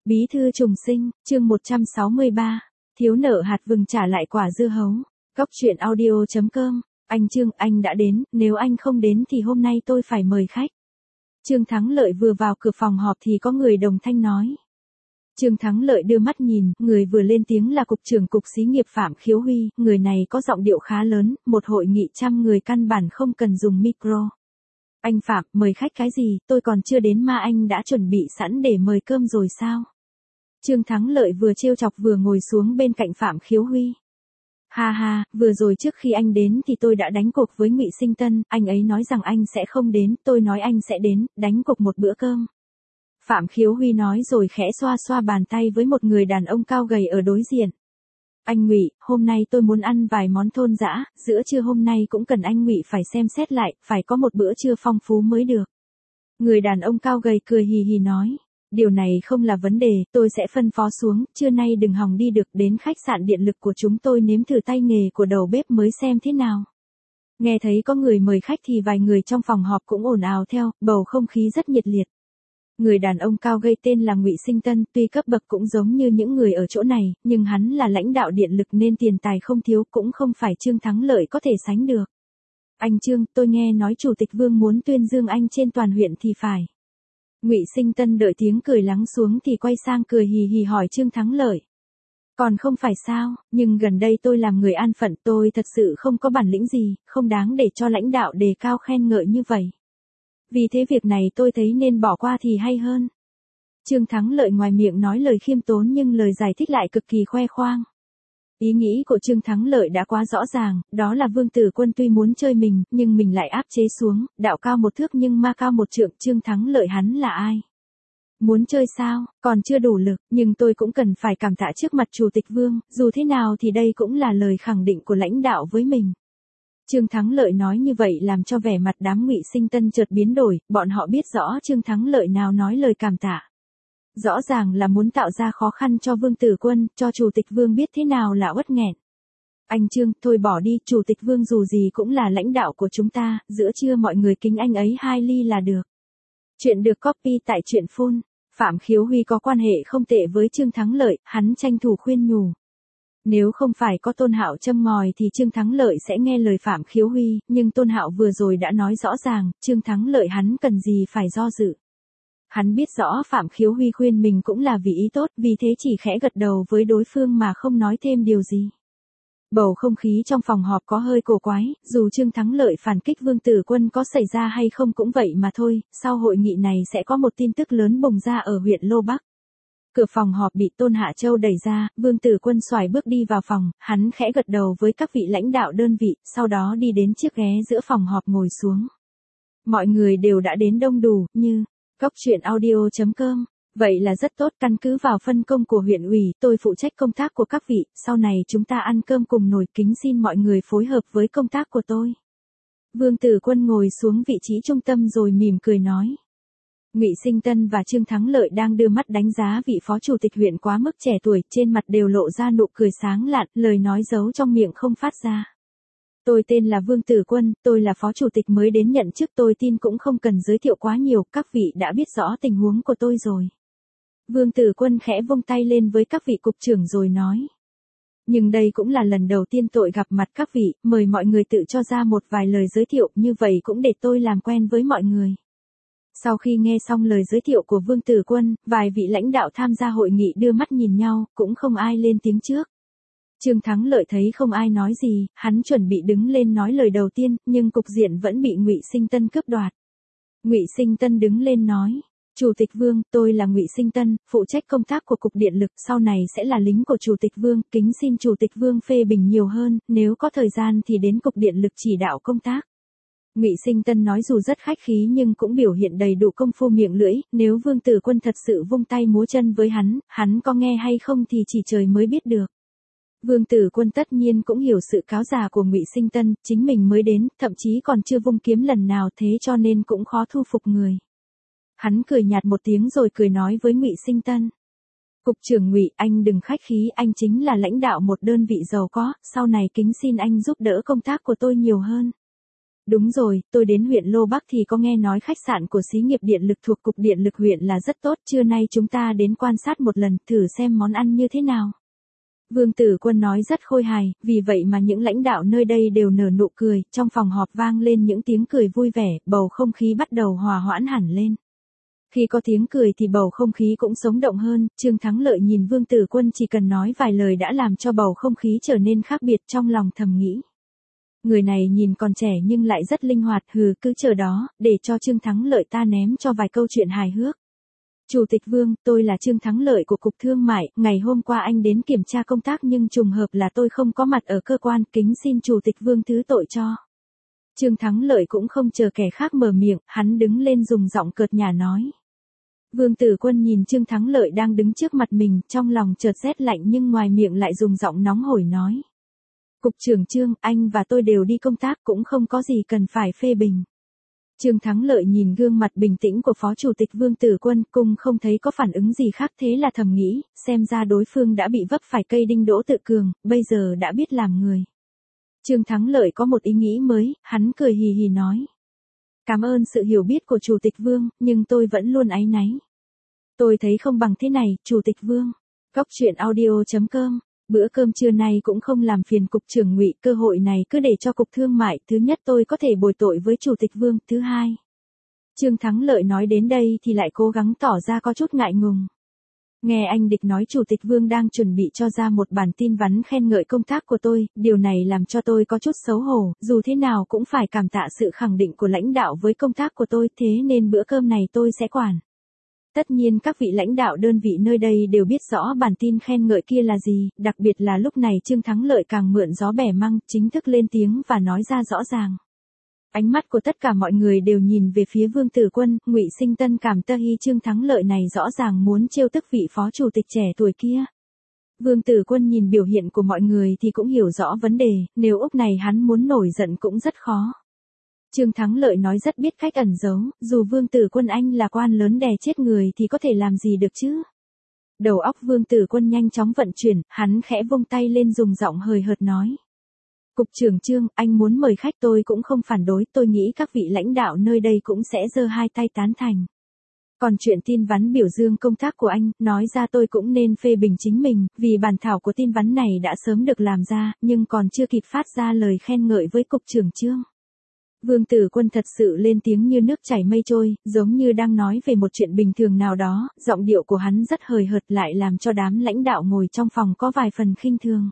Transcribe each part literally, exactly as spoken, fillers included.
Bí thư trùng sinh, chương một trăm sáu mươi ba, thiếu nợ hạt vừng trả lại quả dưa hấu. Góc truyện audio chấm com, anh Trương, anh đã đến, nếu anh không đến thì hôm nay tôi phải mời khách. Trương Thắng Lợi vừa vào cửa phòng họp thì có người đồng thanh nói. Trương Thắng Lợi đưa mắt nhìn, người vừa lên tiếng là Cục trưởng Cục Xí nghiệp Phạm Khiếu Huy, người này có giọng điệu khá lớn, một hội nghị trăm người căn bản không cần dùng micro. Anh Phạm, mời khách cái gì, tôi còn chưa đến mà anh đã chuẩn bị sẵn để mời cơm rồi sao? Trương Thắng Lợi vừa trêu chọc vừa ngồi xuống bên cạnh Phạm Khiếu Huy. Ha ha, vừa rồi trước khi anh đến thì tôi đã đánh cuộc với Ngụy Sinh Tân, anh ấy nói rằng anh sẽ không đến, tôi nói anh sẽ đến, đánh cuộc một bữa cơm. Phạm Khiếu Huy nói rồi khẽ xoa xoa bàn tay với một người đàn ông cao gầy ở đối diện. Anh Ngụy, hôm nay tôi muốn ăn vài món thôn dã, giữa trưa hôm nay cũng cần anh Ngụy phải xem xét lại, phải có một bữa trưa phong phú mới được. Người đàn ông cao gầy cười hì hì nói. Điều này không là vấn đề, tôi sẽ phân phó xuống, trưa nay đừng hòng đi được, đến khách sạn điện lực của chúng tôi nếm thử tay nghề của đầu bếp mới xem thế nào. Nghe thấy có người mời khách thì vài người trong phòng họp cũng ồn ào theo, bầu không khí rất nhiệt liệt. Người đàn ông cao gầy tên là Ngụy Sinh Tân, tuy cấp bậc cũng giống như những người ở chỗ này, nhưng hắn là lãnh đạo điện lực nên tiền tài không thiếu, cũng không phải Trương Thắng Lợi có thể sánh được. Anh Trương, tôi nghe nói Chủ tịch Vương muốn tuyên dương anh trên toàn huyện thì phải. Ngụy Sinh Tân đợi tiếng cười lắng xuống thì quay sang cười hì hì hỏi Trương Thắng Lợi. Còn không phải sao, nhưng gần đây tôi làm người an phận, tôi thật sự không có bản lĩnh gì, không đáng để cho lãnh đạo đề cao khen ngợi như vậy. Vì thế việc này tôi thấy nên bỏ qua thì hay hơn. Trương Thắng Lợi ngoài miệng nói lời khiêm tốn nhưng lời giải thích lại cực kỳ khoe khoang. Ý nghĩ của Trương Thắng Lợi đã quá rõ ràng, đó là Vương Tử Quân tuy muốn chơi mình, nhưng mình lại áp chế xuống, đạo cao một thước nhưng ma cao một trượng, Trương Thắng Lợi hắn là ai? Muốn chơi sao, còn chưa đủ lực, nhưng tôi cũng cần phải cảm tạ trước mặt Chủ tịch Vương, dù thế nào thì đây cũng là lời khẳng định của lãnh đạo với mình. Trương Thắng Lợi nói như vậy làm cho vẻ mặt đám Ngụy Sinh Tân chợt biến đổi, bọn họ biết rõ Trương Thắng Lợi nào nói lời cảm tạ. Rõ ràng là muốn tạo ra khó khăn cho Vương Tử Quân, cho Chủ tịch Vương biết thế nào là uất nghẹn. Anh Trương, thôi bỏ đi, Chủ tịch Vương dù gì cũng là lãnh đạo của chúng ta, giữa trưa mọi người kính anh ấy hai ly là được. Chuyện được copy tại truyện phone. Phạm Khiếu Huy có quan hệ không tệ với Trương Thắng Lợi, hắn tranh thủ khuyên nhủ. Nếu không phải có Tôn Hạo châm ngòi thì Trương Thắng Lợi sẽ nghe lời Phạm Khiếu Huy, nhưng Tôn Hạo vừa rồi đã nói rõ ràng, Trương Thắng Lợi hắn cần gì phải do dự. Hắn biết rõ Phạm Khiếu Huy khuyên mình cũng là vì ý tốt, vì thế chỉ khẽ gật đầu với đối phương mà không nói thêm điều gì. Bầu không khí trong phòng họp có hơi cổ quái, dù Trương Thắng Lợi phản kích Vương Tử Quân có xảy ra hay không cũng vậy mà thôi, sau hội nghị này sẽ có một tin tức lớn bùng ra ở huyện Lô Bắc. Cửa phòng họp bị Tôn Hạ Châu đẩy ra, Vương Tử Quân xoài bước đi vào phòng, hắn khẽ gật đầu với các vị lãnh đạo đơn vị, sau đó đi đến chiếc ghế giữa phòng họp ngồi xuống. Mọi người đều đã đến đông đủ, như góc truyện audio chấm com. Vậy là rất tốt, căn cứ vào phân công của huyện ủy, tôi phụ trách công tác của các vị, sau này chúng ta ăn cơm cùng nồi, kính xin mọi người phối hợp với công tác của tôi. Vương Tử Quân ngồi xuống vị trí trung tâm rồi mỉm cười nói. Ngụy Sinh Tân và Trương Thắng Lợi đang đưa mắt đánh giá vị phó chủ tịch huyện quá mức trẻ tuổi, trên mặt đều lộ ra nụ cười sáng lạn, lời nói giấu trong miệng không phát ra. Tôi tên là Vương Tử Quân, tôi là phó chủ tịch mới đến nhận chức, tôi tin cũng không cần giới thiệu quá nhiều, các vị đã biết rõ tình huống của tôi rồi. Vương Tử Quân khẽ vung tay lên với các vị cục trưởng rồi nói. Nhưng đây cũng là lần đầu tiên tôi gặp mặt các vị, mời mọi người tự cho ra một vài lời giới thiệu, như vậy cũng để tôi làm quen với mọi người. Sau khi nghe xong lời giới thiệu của Vương Tử Quân, vài vị lãnh đạo tham gia hội nghị đưa mắt nhìn nhau, cũng không ai lên tiếng trước. Trương Thắng Lợi thấy không ai nói gì, hắn chuẩn bị đứng lên nói lời đầu tiên, nhưng cục diện vẫn bị Ngụy Sinh Tân cướp đoạt. Ngụy Sinh Tân đứng lên nói. Chủ tịch Vương, tôi là Ngụy Sinh Tân, phụ trách công tác của Cục Điện lực, sau này sẽ là lính của Chủ tịch Vương, kính xin Chủ tịch Vương phê bình nhiều hơn, nếu có thời gian thì đến Cục Điện lực chỉ đạo công tác. Ngụy Sinh Tân nói dù rất khách khí nhưng cũng biểu hiện đầy đủ công phu miệng lưỡi, nếu Vương Tử Quân thật sự vung tay múa chân với hắn, hắn có nghe hay không thì chỉ trời mới biết được. Vương Tử Quân tất nhiên cũng hiểu sự cáo già của Ngụy Sinh Tân, chính mình mới đến, thậm chí còn chưa vung kiếm lần nào, thế cho nên cũng khó thu phục người. Hắn cười nhạt một tiếng rồi cười nói với Ngụy Sinh Tân. Cục trưởng Ngụy, anh đừng khách khí, anh chính là lãnh đạo một đơn vị giàu có, sau này kính xin anh giúp đỡ công tác của tôi nhiều hơn. Đúng rồi, tôi đến huyện Lô Bắc thì có nghe nói khách sạn của xí nghiệp điện lực thuộc Cục Điện lực huyện là rất tốt, trưa nay chúng ta đến quan sát một lần, thử xem món ăn như thế nào. Vương Tử Quân nói rất khôi hài, vì vậy mà những lãnh đạo nơi đây đều nở nụ cười, trong phòng họp vang lên những tiếng cười vui vẻ, bầu không khí bắt đầu hòa hoãn hẳn lên. Khi có tiếng cười thì bầu không khí cũng sống động hơn, Trương Thắng Lợi nhìn Vương Tử Quân chỉ cần nói vài lời đã làm cho bầu không khí trở nên khác biệt, trong lòng thầm nghĩ. Người này nhìn còn trẻ nhưng lại rất linh hoạt, hừ, cứ chờ đó, để cho Trương Thắng Lợi ta ném cho vài câu chuyện hài hước. Chủ tịch Vương, tôi là Trương Thắng Lợi của Cục Thương mại, ngày hôm qua anh đến kiểm tra công tác nhưng trùng hợp là tôi không có mặt ở cơ quan, kính xin Chủ tịch Vương thứ tội cho. Trương Thắng Lợi cũng không chờ kẻ khác mở miệng, hắn đứng lên dùng giọng cợt nhả nói. Vương Tử Quân nhìn Trương Thắng Lợi đang đứng trước mặt mình, trong lòng chợt rét lạnh nhưng ngoài miệng lại dùng giọng nóng hổi nói. Cục trưởng Trương, anh và tôi đều đi công tác cũng không có gì cần phải phê bình. Trương Thắng Lợi nhìn gương mặt bình tĩnh của Phó Chủ tịch Vương Tử Quân, cùng không thấy có phản ứng gì khác, thế là thầm nghĩ, xem ra đối phương đã bị vấp phải cây đinh đỗ tự cường, bây giờ đã biết làm người. Trương Thắng Lợi có một ý nghĩ mới, hắn cười hì hì nói. Cảm ơn sự hiểu biết của Chủ tịch Vương, nhưng tôi vẫn luôn áy náy. Tôi thấy không bằng thế này, Chủ tịch Vương. Cóc truyện audio chấm com. Bữa cơm trưa nay cũng không làm phiền Cục trưởng Ngụy, cơ hội này cứ để cho Cục Thương mại, thứ nhất tôi có thể bồi tội với Chủ tịch Vương, thứ hai. Trương Thắng Lợi nói đến đây thì lại cố gắng tỏ ra có chút ngại ngùng. Nghe anh Địch nói Chủ tịch Vương đang chuẩn bị cho ra một bản tin vắn khen ngợi công tác của tôi, điều này làm cho tôi có chút xấu hổ, dù thế nào cũng phải cảm tạ sự khẳng định của lãnh đạo với công tác của tôi, thế nên bữa cơm này tôi sẽ quản. Tất nhiên các vị lãnh đạo đơn vị nơi đây đều biết rõ bản tin khen ngợi kia là gì, đặc biệt là lúc này Trương Thắng Lợi càng mượn gió bẻ măng, chính thức lên tiếng và nói ra rõ ràng. Ánh mắt của tất cả mọi người đều nhìn về phía Vương Tử Quân, Ngụy Sinh Tân cảm tơ hy Trương Thắng Lợi này rõ ràng muốn trêu tức vị phó chủ tịch trẻ tuổi kia. Vương Tử Quân nhìn biểu hiện của mọi người thì cũng hiểu rõ vấn đề, nếu úc này hắn muốn nổi giận cũng rất khó. Trương Thắng Lợi nói rất biết cách ẩn giấu, dù Vương Tử Quân anh là quan lớn đè chết người thì có thể làm gì được chứ. Đầu óc Vương Tử Quân nhanh chóng vận chuyển, hắn khẽ vung tay lên dùng giọng hời hợt nói. Cục trưởng Trương, anh muốn mời khách tôi cũng không phản đối, tôi nghĩ các vị lãnh đạo nơi đây cũng sẽ giơ hai tay tán thành. Còn chuyện tin vắn biểu dương công tác của anh, nói ra tôi cũng nên phê bình chính mình, vì bản thảo của tin vắn này đã sớm được làm ra, nhưng còn chưa kịp phát ra lời khen ngợi với Cục trưởng Trương. Vương Tử Quân thật sự lên tiếng như nước chảy mây trôi, giống như đang nói về một chuyện bình thường nào đó, giọng điệu của hắn rất hời hợt lại làm cho đám lãnh đạo ngồi trong phòng có vài phần khinh thường.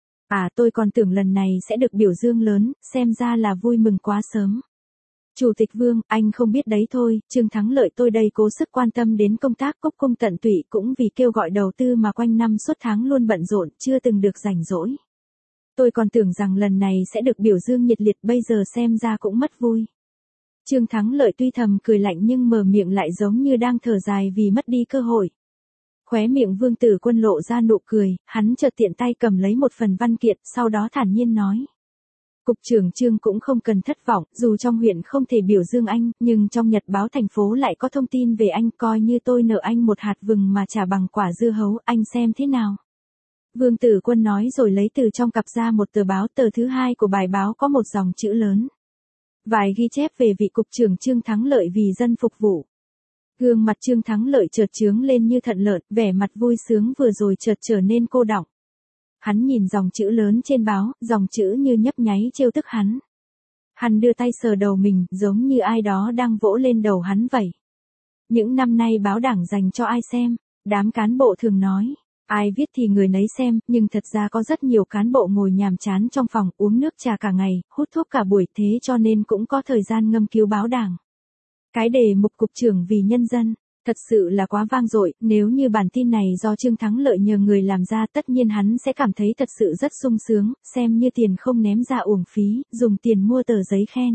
À tôi còn tưởng lần này sẽ được biểu dương lớn, xem ra là vui mừng quá sớm. Chủ tịch Vương, anh không biết đấy thôi, Trương Thắng Lợi tôi đây cố sức quan tâm đến công tác cúc cung tận tụy cũng vì kêu gọi đầu tư mà quanh năm suốt tháng luôn bận rộn, chưa từng được rảnh rỗi. Tôi còn tưởng rằng lần này sẽ được biểu dương nhiệt liệt, bây giờ xem ra cũng mất vui. Trương Thắng Lợi tuy thầm cười lạnh nhưng mở miệng lại giống như đang thở dài vì mất đi cơ hội. Khóe miệng Vương Tử Quân lộ ra nụ cười, hắn chợt tiện tay cầm lấy một phần văn kiện, sau đó thản nhiên nói. Cục trưởng Trương cũng không cần thất vọng, dù trong huyện không thể biểu dương anh, nhưng trong nhật báo thành phố lại có thông tin về anh, coi như tôi nợ anh một hạt vừng mà trả bằng quả dưa hấu, anh xem thế nào. Vương Tử Quân nói rồi lấy từ trong cặp ra một tờ báo, tờ thứ hai của bài báo có một dòng chữ lớn. Vài ghi chép về vị Cục trưởng Trương Thắng Lợi vì dân phục vụ. Gương mặt Trương Thắng Lợi chợt trướng lên như thận lợn, vẻ mặt vui sướng vừa rồi chợt trở nên cô đọng. Hắn nhìn dòng chữ lớn trên báo, dòng chữ như nhấp nháy trêu tức hắn. Hắn đưa tay sờ đầu mình, giống như ai đó đang vỗ lên đầu hắn vậy. Những năm nay báo Đảng dành cho ai xem? Đám cán bộ thường nói. Ai viết thì người nấy xem, nhưng thật ra có rất nhiều cán bộ ngồi nhàm chán trong phòng, uống nước trà cả ngày, hút thuốc cả buổi, thế cho nên cũng có thời gian ngâm cứu báo Đảng. Cái đề mục Cục trưởng vì nhân dân, thật sự là quá vang dội, nếu như bản tin này do Trương Thắng Lợi nhờ người làm ra tất nhiên hắn sẽ cảm thấy thật sự rất sung sướng, xem như tiền không ném ra uổng phí, dùng tiền mua tờ giấy khen.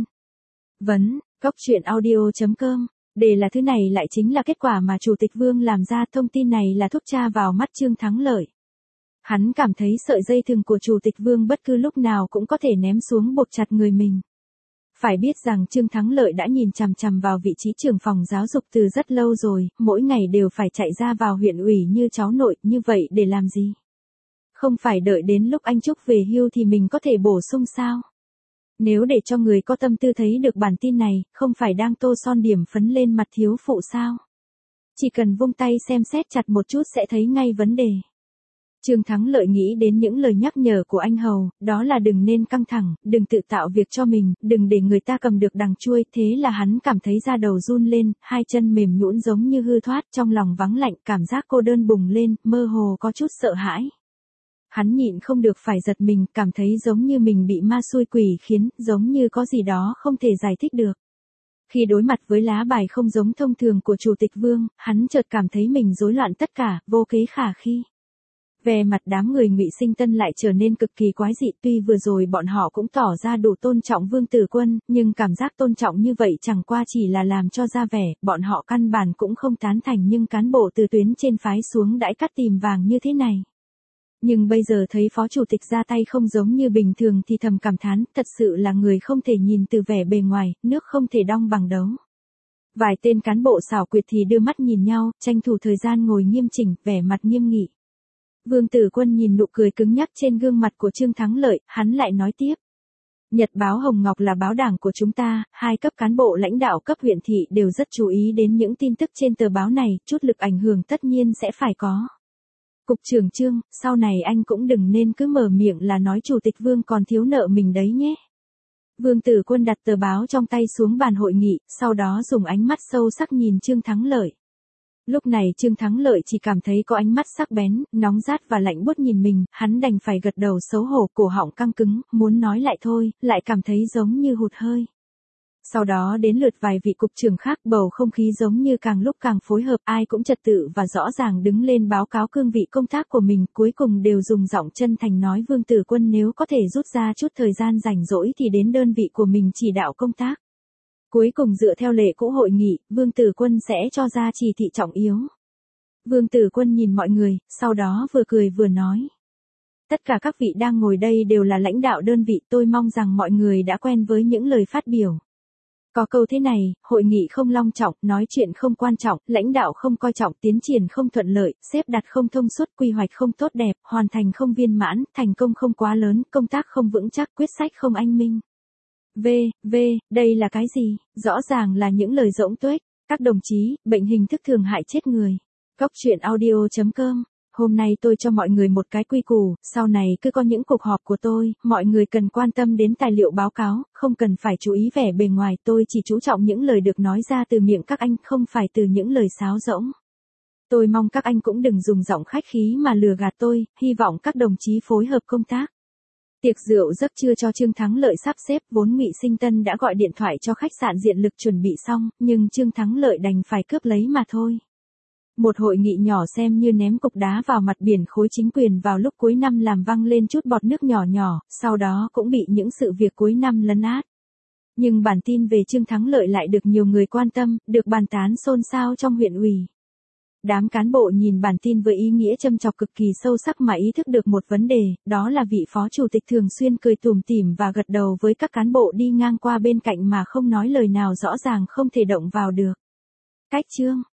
Vấn, cóc truyện audio chấm com. Đề là thứ này lại chính là kết quả mà Chủ tịch Vương làm ra, thông tin này là thuốc tra vào mắt Trương Thắng Lợi. Hắn cảm thấy sợi dây thừng của Chủ tịch Vương bất cứ lúc nào cũng có thể ném xuống buộc chặt người mình. Phải biết rằng Trương Thắng Lợi đã nhìn chằm chằm vào vị trí trưởng phòng giáo dục từ rất lâu rồi, mỗi ngày đều phải chạy ra vào huyện ủy như cháu nội, như vậy để làm gì? Không phải đợi đến lúc anh Trúc về hưu thì mình có thể bổ sung sao? Nếu để cho người có tâm tư thấy được bản tin này, không phải đang tô son điểm phấn lên mặt thiếu phụ sao? Chỉ cần vung tay xem xét chặt một chút sẽ thấy ngay vấn đề. Trương Thắng Lợi nghĩ đến những lời nhắc nhở của anh Hầu, đó là đừng nên căng thẳng, đừng tự tạo việc cho mình, đừng để người ta cầm được đằng chuôi, thế là hắn cảm thấy da đầu run lên, hai chân mềm nhũn giống như hư thoát, trong lòng vắng lạnh, cảm giác cô đơn bùng lên, mơ hồ có chút sợ hãi. Hắn nhịn không được phải giật mình, cảm thấy giống như mình bị ma xui quỷ khiến, giống như có gì đó không thể giải thích được. Khi đối mặt với lá bài không giống thông thường của Chủ tịch Vương, hắn chợt cảm thấy mình rối loạn tất cả, vô kế khả khi. Về mặt đám người Ngụy Sinh Tân lại trở nên cực kỳ quái dị, tuy vừa rồi bọn họ cũng tỏ ra đủ tôn trọng Vương Tử Quân, nhưng cảm giác tôn trọng như vậy chẳng qua chỉ là làm cho ra vẻ, bọn họ căn bản cũng không tán thành nhưng cán bộ từ tuyến trên phái xuống đãi cắt tìm vàng như thế này. Nhưng bây giờ thấy phó chủ tịch ra tay không giống như bình thường thì thầm cảm thán, thật sự là người không thể nhìn từ vẻ bề ngoài, nước không thể đong bằng đấu. Vài tên cán bộ xảo quyệt thì đưa mắt nhìn nhau, tranh thủ thời gian ngồi nghiêm chỉnh, vẻ mặt nghiêm nghị. Vương Tử Quân nhìn nụ cười cứng nhắc trên gương mặt của Trương Thắng Lợi, hắn lại nói tiếp. Nhật báo Hồng Ngọc là báo đảng của chúng ta, hai cấp cán bộ lãnh đạo cấp huyện thị đều rất chú ý đến những tin tức trên tờ báo này, chút lực ảnh hưởng tất nhiên sẽ phải có. Cục trưởng Trương, sau này anh cũng đừng nên cứ mở miệng là nói Chủ tịch Vương còn thiếu nợ mình đấy nhé. Vương Tử Quân đặt tờ báo trong tay xuống bàn hội nghị, sau đó dùng ánh mắt sâu sắc nhìn Trương Thắng Lợi. Lúc này Trương Thắng Lợi chỉ cảm thấy có ánh mắt sắc bén, nóng rát và lạnh buốt nhìn mình, hắn đành phải gật đầu xấu hổ, cổ họng căng cứng, muốn nói lại thôi, lại cảm thấy giống như hụt hơi. Sau đó đến lượt vài vị cục trưởng khác, bầu không khí giống như càng lúc càng phối hợp, ai cũng trật tự và rõ ràng đứng lên báo cáo cương vị công tác của mình, cuối cùng đều dùng giọng chân thành nói Vương Tử Quân nếu có thể rút ra chút thời gian rảnh rỗi thì đến đơn vị của mình chỉ đạo công tác. Cuối cùng dựa theo lệ cũ hội nghị, Vương Tử Quân sẽ cho ra chỉ thị trọng yếu. Vương Tử Quân nhìn mọi người, sau đó vừa cười vừa nói. Tất cả các vị đang ngồi đây đều là lãnh đạo đơn vị, tôi mong rằng mọi người đã quen với những lời phát biểu. Có câu thế này, hội nghị không long trọng, nói chuyện không quan trọng, lãnh đạo không coi trọng, tiến triển không thuận lợi, xếp đặt không thông suốt, quy hoạch không tốt đẹp, hoàn thành không viên mãn, thành công không quá lớn, công tác không vững chắc, quyết sách không anh minh. V, V, đây là cái gì? Rõ ràng là những lời rỗng tuếch. Các đồng chí, bệnh hình thức thường hại chết người. Góc truyện audio chấm com. Hôm nay tôi cho mọi người một cái quy củ, sau này cứ có những cuộc họp của tôi, mọi người cần quan tâm đến tài liệu báo cáo, không cần phải chú ý vẻ bề ngoài, tôi chỉ chú trọng những lời được nói ra từ miệng các anh, không phải từ những lời sáo rỗng. Tôi mong các anh cũng đừng dùng giọng khách khí mà lừa gạt tôi, hy vọng các đồng chí phối hợp công tác. Tiệc rượu giấc trưa cho Trương Thắng Lợi sắp xếp, vốn Ngụy Sinh Tân đã gọi điện thoại cho khách sạn Diện Lực chuẩn bị xong, nhưng Trương Thắng Lợi đành phải cướp lấy mà thôi. Một hội nghị nhỏ xem như ném cục đá vào mặt biển khối chính quyền vào lúc cuối năm làm văng lên chút bọt nước nhỏ nhỏ, sau đó cũng bị những sự việc cuối năm lấn át. Nhưng bản tin về Trương Thắng Lợi lại được nhiều người quan tâm, được bàn tán xôn xao trong huyện ủy. Đám cán bộ nhìn bản tin với ý nghĩa châm chọc cực kỳ sâu sắc mà ý thức được một vấn đề, đó là vị phó chủ tịch thường xuyên cười tủm tỉm và gật đầu với các cán bộ đi ngang qua bên cạnh mà không nói lời nào rõ ràng không thể động vào được. Cách Trương